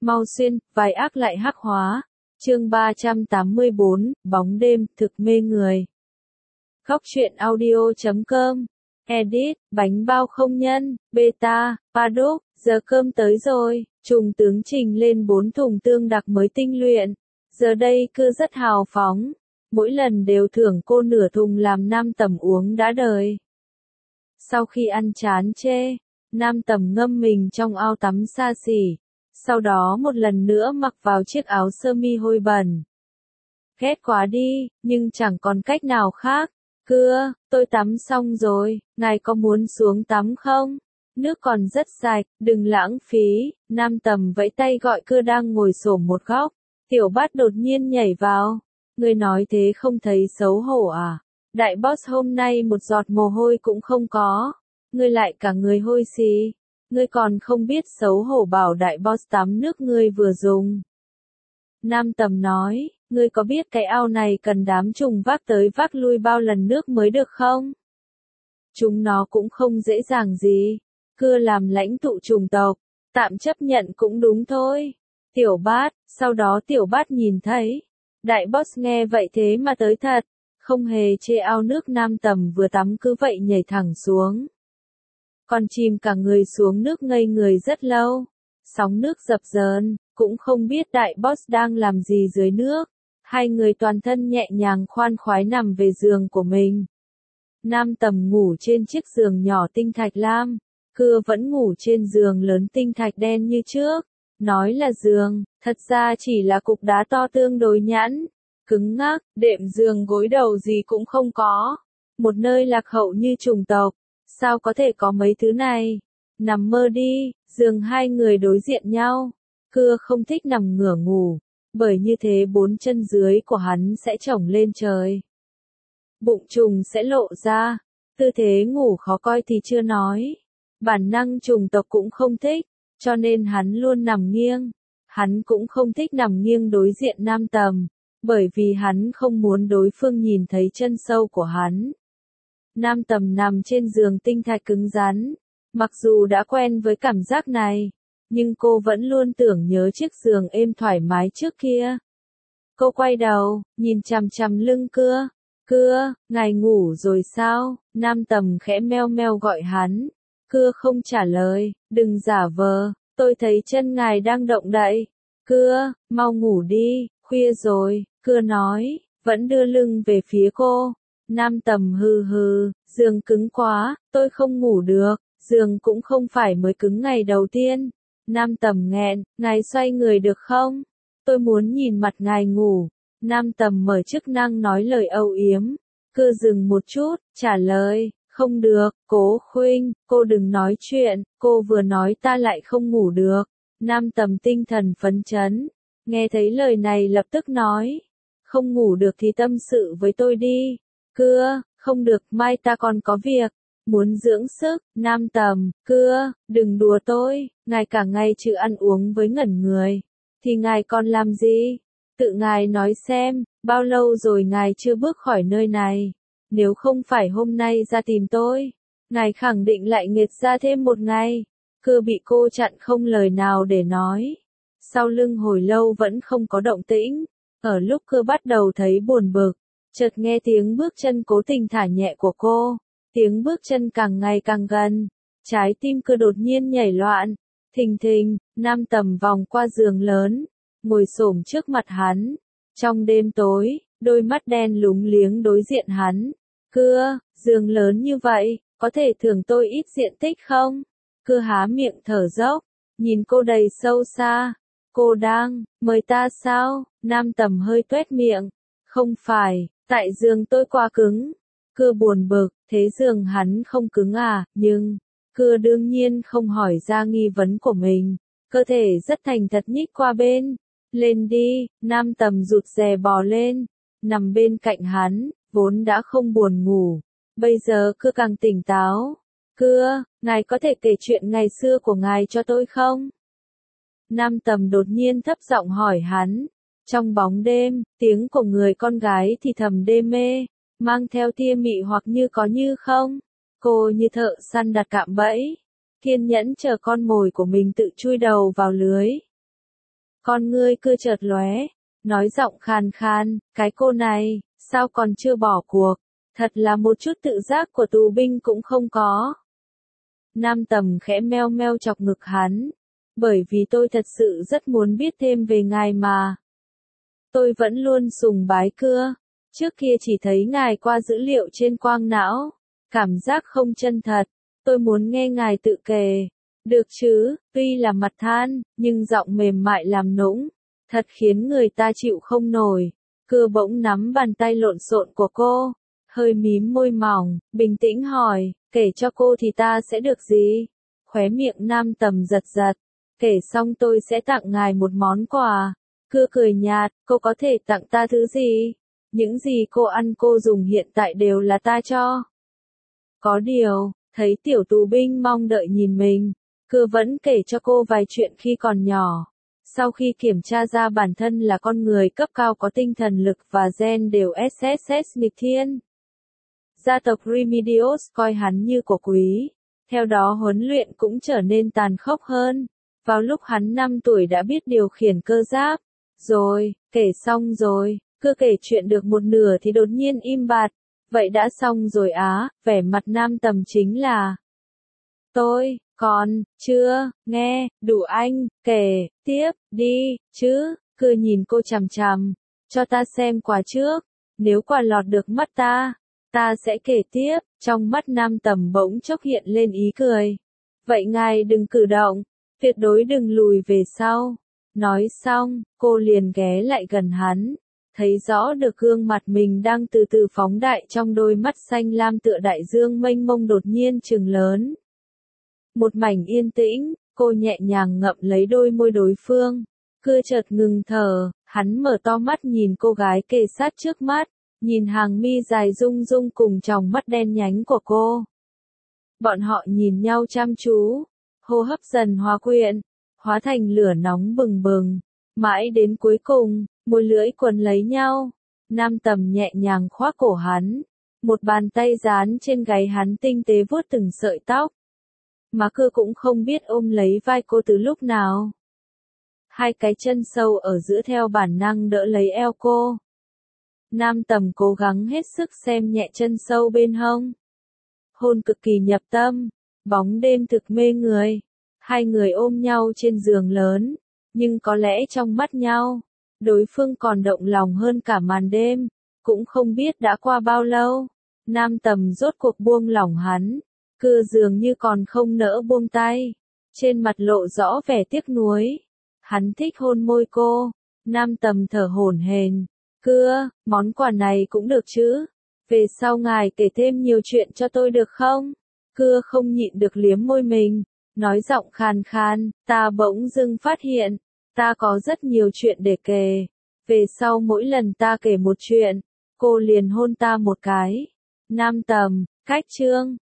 Mau xuyên, vai ác lại hắc hóa. Chương 384, bóng đêm, thực mê người. Góc truyện audio.com. Edit, bánh bao không nhân, beta, paddock, giờ cơm tới rồi. Trùng tướng trình lên 4 thùng tương đặc mới tinh luyện. Giờ đây cứ rất hào phóng. Mỗi lần đều thưởng cô nửa thùng làm Nam Tầm uống đã đời. Sau khi ăn chán chê, Nam Tầm ngâm mình trong ao tắm xa xỉ. Sau đó một lần nữa mặc vào chiếc áo sơ mi hôi bẩn. Ghét quá đi, nhưng chẳng còn cách nào khác. Cưa, tôi tắm xong rồi, ngài có muốn xuống tắm không? Nước còn rất sạch, đừng lãng phí. Nam Tầm vẫy tay gọi Cưa đang ngồi xổm một góc. Tiểu Bát đột nhiên nhảy vào. Ngươi nói thế không thấy xấu hổ à? Đại boss hôm nay một giọt mồ hôi cũng không có. Ngươi lại cả người hôi xì. Ngươi còn không biết xấu hổ bảo đại boss tắm nước ngươi vừa dùng. Nam Tầm nói, ngươi có biết cái ao này cần đám trùng vác tới vác lui bao lần nước mới được không? Chúng nó cũng không dễ dàng gì. Cưa làm lãnh tụ trùng tộc, tạm chấp nhận cũng đúng thôi. Tiểu Bát, sau đó Tiểu Bát nhìn thấy. Đại boss nghe vậy thế mà tới thật, không hề chê ao nước Nam Tầm vừa tắm cứ vậy nhảy thẳng xuống. Con chim cả người xuống nước ngây người rất lâu. Sóng nước dập dờn, cũng không biết đại boss đang làm gì dưới nước. Hai người toàn thân nhẹ nhàng khoan khoái nằm về giường của mình. Nam Tầm ngủ trên chiếc giường nhỏ tinh thạch lam. Cưa vẫn ngủ trên giường lớn tinh thạch đen như trước. Nói là giường, thật ra chỉ là cục đá to tương đối nhẵn, cứng ngắc, đệm giường gối đầu gì cũng không có. Một nơi lạc hậu như chủng tộc, sao có thể có mấy thứ này? Nằm mơ đi, giường hai người đối diện nhau. Cưa không thích nằm ngửa ngủ, bởi như thế 4 chân dưới của hắn sẽ chổng lên trời. Bụng trùng sẽ lộ ra, tư thế ngủ khó coi thì chưa nói. Bản năng chủng tộc cũng không thích. Cho nên hắn luôn nằm nghiêng. Hắn cũng không thích nằm nghiêng đối diện Nam Tầm, bởi vì hắn không muốn đối phương nhìn thấy chân sâu của hắn. Nam Tầm nằm trên giường tinh thạch cứng rắn. Mặc dù đã quen với cảm giác này, nhưng cô vẫn luôn tưởng nhớ chiếc giường êm thoải mái trước kia. Cô quay đầu, nhìn chằm chằm lưng Cưa. Cưa, ngài ngủ rồi sao? Nam Tầm khẽ meo meo gọi hắn. Cưa không trả lời, đừng giả vờ, tôi thấy chân ngài đang động đậy. Cưa, mau ngủ đi, khuya rồi, Cưa nói, vẫn đưa lưng về phía cô. Nam Tầm hừ hừ, giường cứng quá, tôi không ngủ được, giường cũng không phải mới cứng ngày đầu tiên. Nam Tầm nghẹn, ngài xoay người được không? Tôi muốn nhìn mặt ngài ngủ. Nam Tầm mở chức năng nói lời âu yếm. Cưa dừng một chút, trả lời. Không được, Cố Khuynh, cô đừng nói chuyện, cô vừa nói ta lại không ngủ được. Nam Tầm tinh thần phấn chấn, nghe thấy lời này lập tức nói. Không ngủ được thì tâm sự với tôi đi. Cưa, không được, mai ta còn có việc. Muốn dưỡng sức, Nam Tầm, Cưa, đừng đùa tôi, ngài cả ngày trừ ăn uống với ngẩn người. Thì ngài còn làm gì? Tự ngài nói xem, bao lâu rồi ngài chưa bước khỏi nơi này? Nếu không phải hôm nay ra tìm tôi, ngài khẳng định lại nghiệt ra thêm một ngày. Cưa bị cô chặn không lời nào để nói. Sau lưng hồi lâu vẫn không có động tĩnh. Ở lúc Cưa bắt đầu thấy buồn bực, chợt nghe tiếng bước chân cố tình thả nhẹ của cô. Tiếng bước chân càng ngày càng gần. Trái tim Cưa đột nhiên nhảy loạn. Thình thình, Nam Tầm vòng qua giường lớn, ngồi xổm trước mặt hắn. Trong đêm tối, đôi mắt đen lúng liếng đối diện hắn. Cưa, giường lớn như vậy, có thể thưởng tôi ít diện tích không? Cưa há miệng thở dốc, nhìn cô đầy sâu xa. Cô đang, mời ta sao? Nam Tầm hơi tuét miệng. Không phải, tại giường tôi quá cứng. Cưa buồn bực, thế giường hắn không cứng à, nhưng, Cưa đương nhiên không hỏi ra nghi vấn của mình. Cơ thể rất thành thật nhích qua bên. Lên đi, Nam Tầm rụt rè bò lên, nằm bên cạnh hắn. Vốn đã không buồn ngủ, bây giờ Cưa càng tỉnh táo. Cưa, ngài có thể kể chuyện ngày xưa của ngài cho tôi không? Nam Tầm đột nhiên thấp giọng hỏi hắn. Trong bóng đêm, tiếng của người con gái thì thầm đê mê, mang theo tia mị hoặc như có như không. Cô như thợ săn đặt cạm bẫy, kiên nhẫn chờ con mồi của mình tự chui đầu vào lưới. Con ngươi cứ chợt lóe, nói giọng khàn khàn, cái cô này, sao còn chưa bỏ cuộc, thật là một chút tự giác của tù binh cũng không có. Nam Tầm khẽ meo meo chọc ngực hắn, bởi vì tôi thật sự rất muốn biết thêm về ngài mà. Tôi vẫn luôn sùng bái cưa, trước kia chỉ thấy ngài qua dữ liệu trên quang não, cảm giác không chân thật, tôi muốn nghe ngài tự kể. Được chứ, tuy là mặt than, nhưng giọng mềm mại làm nũng, thật khiến người ta chịu không nổi. Cưa bỗng nắm bàn tay lộn xộn của cô, hơi mím môi mỏng, bình tĩnh hỏi, kể cho cô thì ta sẽ được gì? Khóe miệng Nam Tầm giật giật, kể xong tôi sẽ tặng ngài một món quà. Cưa cười nhạt, cô có thể tặng ta thứ gì? Những gì cô ăn cô dùng hiện tại đều là ta cho. Có điều, thấy tiểu tù binh mong đợi nhìn mình, Cưa vẫn kể cho cô vài chuyện khi còn nhỏ. Sau khi kiểm tra ra bản thân là con người cấp cao có tinh thần lực và gen đều SSS nghịch thiên. Gia tộc Remedios coi hắn như của quý, theo đó huấn luyện cũng trở nên tàn khốc hơn. Vào lúc hắn 5 tuổi đã biết điều khiển cơ giáp. Rồi, kể xong rồi, Cưa kể chuyện được một nửa thì đột nhiên im bặt. Vậy đã xong rồi á, vẻ mặt Nam Tầm chính là. Tôi, còn, chưa, nghe, đủ anh, kể, tiếp, đi, chứ, Cưa nhìn cô chằm chằm. Cho ta xem quà trước, nếu quà lọt được mắt ta sẽ kể tiếp. Trong mắt Nam Tầm bỗng chốc hiện lên ý cười. Vậy ngài đừng cử động, tuyệt đối đừng lùi về sau. Nói xong, cô liền ghé lại gần hắn, thấy rõ được gương mặt mình đang từ từ phóng đại trong đôi mắt xanh lam tựa đại dương mênh mông đột nhiên trừng lớn. Một mảnh yên tĩnh, cô nhẹ nhàng ngậm lấy đôi môi đối phương. Cưa chợt ngừng thở, hắn mở to mắt nhìn cô gái kề sát trước mắt, nhìn hàng mi dài rung rung cùng tròng mắt đen nhánh của cô. Bọn họ nhìn nhau chăm chú, hô hấp dần hòa quyện, hóa thành lửa nóng bừng bừng, mãi đến cuối cùng, môi lưỡi quấn lấy nhau. Nam Tầm nhẹ nhàng khoác cổ hắn, một bàn tay dán trên gáy hắn tinh tế vuốt từng sợi tóc. Mà Cưa cũng không biết ôm lấy vai cô từ lúc nào. Hai cái chân sâu ở giữa theo bản năng đỡ lấy eo cô. Nam Tầm cố gắng hết sức xem nhẹ chân sâu bên hông. Hôn cực kỳ nhập tâm, bóng đêm thực mê người. Hai người ôm nhau trên giường lớn, nhưng có lẽ trong mắt nhau, đối phương còn động lòng hơn cả màn đêm. Cũng không biết đã qua bao lâu, Nam Tầm rốt cuộc buông lỏng hắn. Cưa dường như còn không nỡ buông tay, trên mặt lộ rõ vẻ tiếc nuối. Hắn thích hôn môi cô. Nam Tầm thở hổn hển. Cưa, món quà này cũng được chứ? Về sau ngài kể thêm nhiều chuyện cho tôi được không? Cưa không nhịn được liếm môi mình, nói giọng khàn khàn, ta bỗng dưng phát hiện, ta có rất nhiều chuyện để kể. Về sau mỗi lần ta kể một chuyện, cô liền hôn ta một cái. Nam Tầm, cách chương.